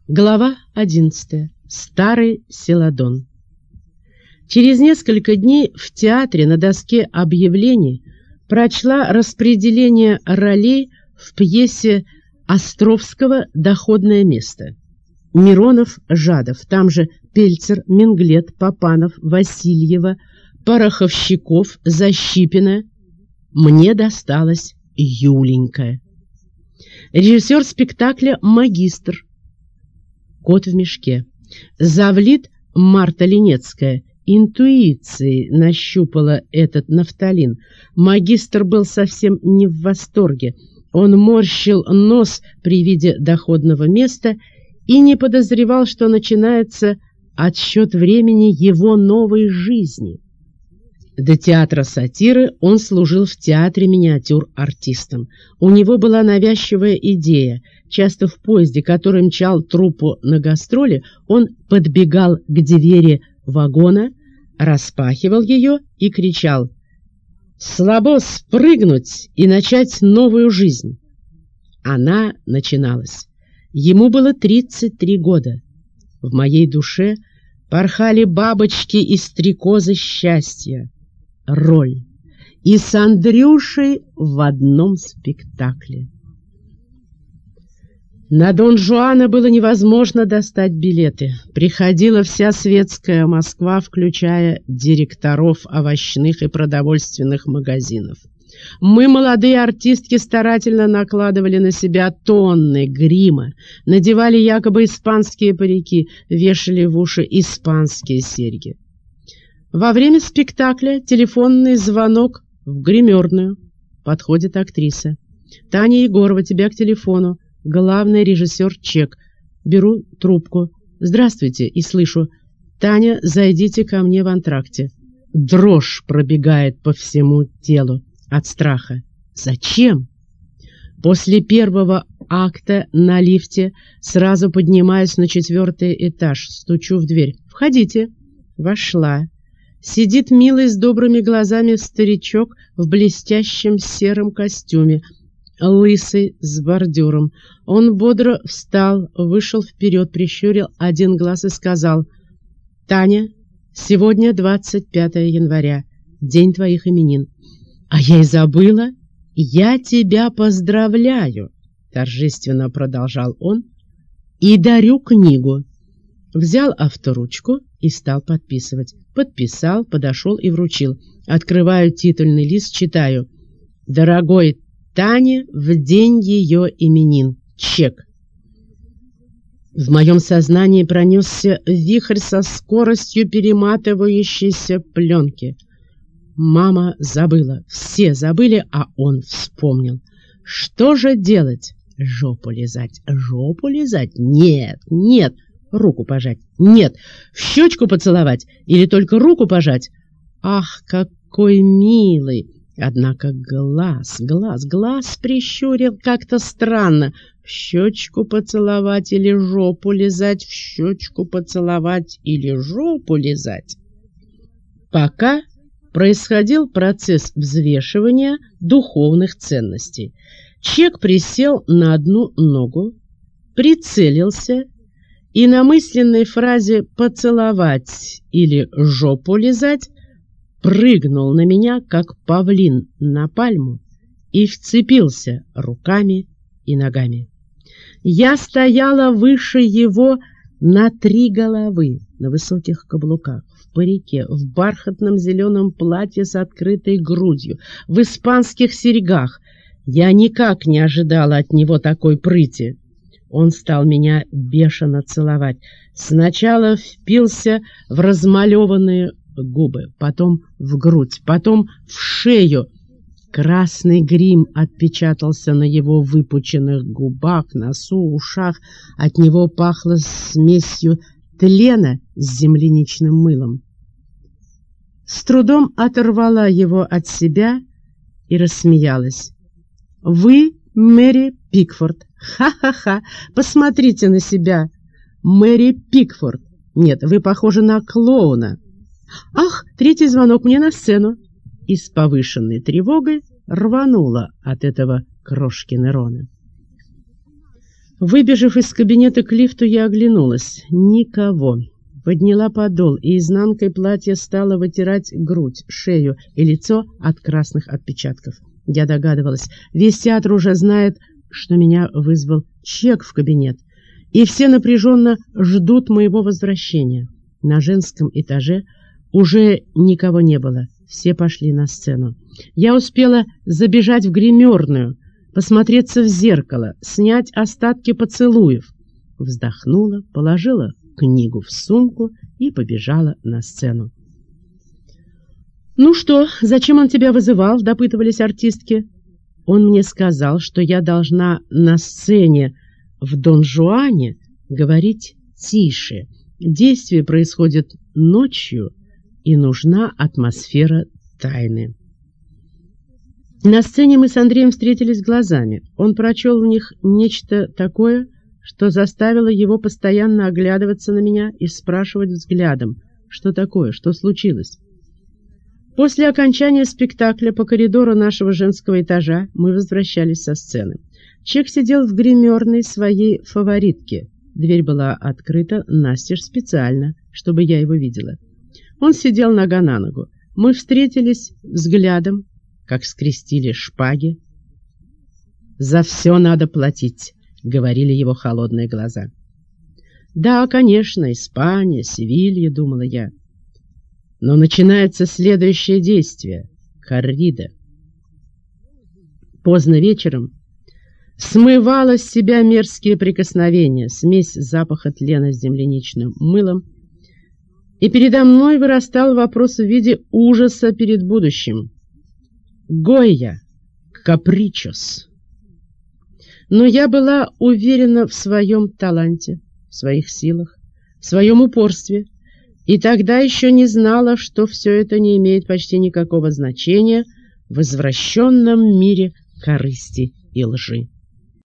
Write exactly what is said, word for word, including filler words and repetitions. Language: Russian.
Глава одиннадцатая. Старый Селадон. Через несколько дней в театре на доске объявлений прочла распределение ролей в пьесе Островского «Доходное место». Миронов, Жадов, там же Пельцер, Менглет, Папанов, Васильева, Пороховщиков, Защипина. Мне досталась Юленька. Режиссер спектакля «Магистр». Кот в мешке. Завлит Марта Ленецкая интуицией нащупала этот нафталин. Магистр был совсем не в восторге. Он морщил нос при виде доходного места и не подозревал, что начинается отсчет времени его новой жизни. До театра сатиры он служил в театре миниатюр артистом. У него была навязчивая идея. Часто в поезде, который мчал труппу на гастроли, он подбегал к двери вагона, распахивал ее и кричал: «Слабо спрыгнуть и начать новую жизнь!» Она начиналась. Ему было тридцать три года. В моей душе порхали бабочки и стрекозы счастья. Роль. И с Андрюшей в одном спектакле. На Дон Жуана было невозможно достать билеты. Приходила вся светская Москва, включая директоров овощных и продовольственных магазинов. Мы, молодые артистки, старательно накладывали на себя тонны грима, надевали якобы испанские парики, вешали в уши испанские серьги. Во время спектакля телефонный звонок в гримерную. Подходит актриса. «Таня Егорова, тебя к телефону. Главный режиссер Чек». Беру трубку. «Здравствуйте», и слышу: «Таня, зайдите ко мне в антракте». Дрожь пробегает по всему телу от страха. Зачем? После первого акта на лифте сразу поднимаюсь на четвертый этаж, стучу в дверь. «Входите». Вошла. Сидит милый с добрыми глазами старичок в блестящем сером костюме, лысый с бордюром. Он бодро встал, вышел вперед, прищурил один глаз и сказал: «Таня, сегодня двадцать пятое января, день твоих именин». «А я и забыла. Я тебя поздравляю», — торжественно продолжал он, — «и дарю книгу». Взял авторучку и стал подписывать. Подписал, подошел и вручил. Открываю титульный лист, читаю: «Дорогой Тане в день ее именин. Чек». В моем сознании пронесся вихрь со скоростью перематывающейся пленки. Мама забыла, все забыли, а он вспомнил. Что же делать? Жопу лизать, жопу лизать? Нет, нет. Руку пожать? Нет. В щечку поцеловать? Или только руку пожать? Ах, какой милый! Однако глаз, глаз, глаз прищурил как-то странно. В щечку поцеловать или жопу лизать? В щечку поцеловать или жопу лизать? Пока происходил процесс взвешивания духовных ценностей. Чек присел на одну ногу, прицелился и на мысленной фразе «поцеловать» или «жопу лизать» прыгнул на меня, как павлин на пальму, и вцепился руками и ногами. Я стояла выше его на три головы, на высоких каблуках, в парике, в бархатном зеленом платье с открытой грудью, в испанских серьгах. Я никак не ожидала от него такой прыти. Он стал меня бешено целовать. Сначала впился в размалеванные губы, потом в грудь, потом в шею. Красный грим отпечатался на его выпученных губах, носу, ушах. От него пахло смесью тлена с земляничным мылом. С трудом оторвала его от себя и рассмеялась. «Вы Мэри Пикфорд. Ха-ха-ха! Посмотрите на себя! Мэри Пикфорд! Нет, вы похожи на клоуна. Ах, третий звонок, мне на сцену!» И с повышенной тревогой рванула от этого крошки Нерона. Выбежав из кабинета к лифту, я оглянулась. Никого. Подняла подол и изнанкой платья стала вытирать грудь, шею и лицо от красных отпечатков. Я догадывалась, весь театр уже знает, что меня вызвал Чек в кабинет, и все напряженно ждут моего возвращения. На женском этаже уже никого не было, все пошли на сцену. Я успела забежать в гримерную, посмотреться в зеркало, снять остатки поцелуев. Вздохнула, положила книгу в сумку и побежала на сцену. «Ну что, зачем он тебя вызывал?» — допытывались артистки. «Он мне сказал, что я должна на сцене в Дон Жуане говорить тише. Действие происходит ночью, и нужна атмосфера тайны». На сцене мы с Андреем встретились глазами. Он прочел в них нечто такое, что заставило его постоянно оглядываться на меня и спрашивать взглядом, что такое, что случилось. После окончания спектакля по коридору нашего женского этажа мы возвращались со сцены. Чек сидел в гримерной своей фаворитки. Дверь была открыта настежь специально, чтобы я его видела. Он сидел нога на ногу. Мы встретились взглядом, как скрестили шпаги. «За все надо платить», — говорили его холодные глаза. «Да, конечно, Испания, Севилья», — думала я. Но начинается следующее действие — коррида. Поздно вечером смывала с себя мерзкие прикосновения, смесь запаха тлена с земляничным мылом, и передо мной вырастал вопрос в виде ужаса перед будущим. Гойя, капричос. Но я была уверена в своем таланте, в своих силах, в своем упорстве, и тогда еще не знала, что все это не имеет почти никакого значения в извращенном мире корысти и лжи.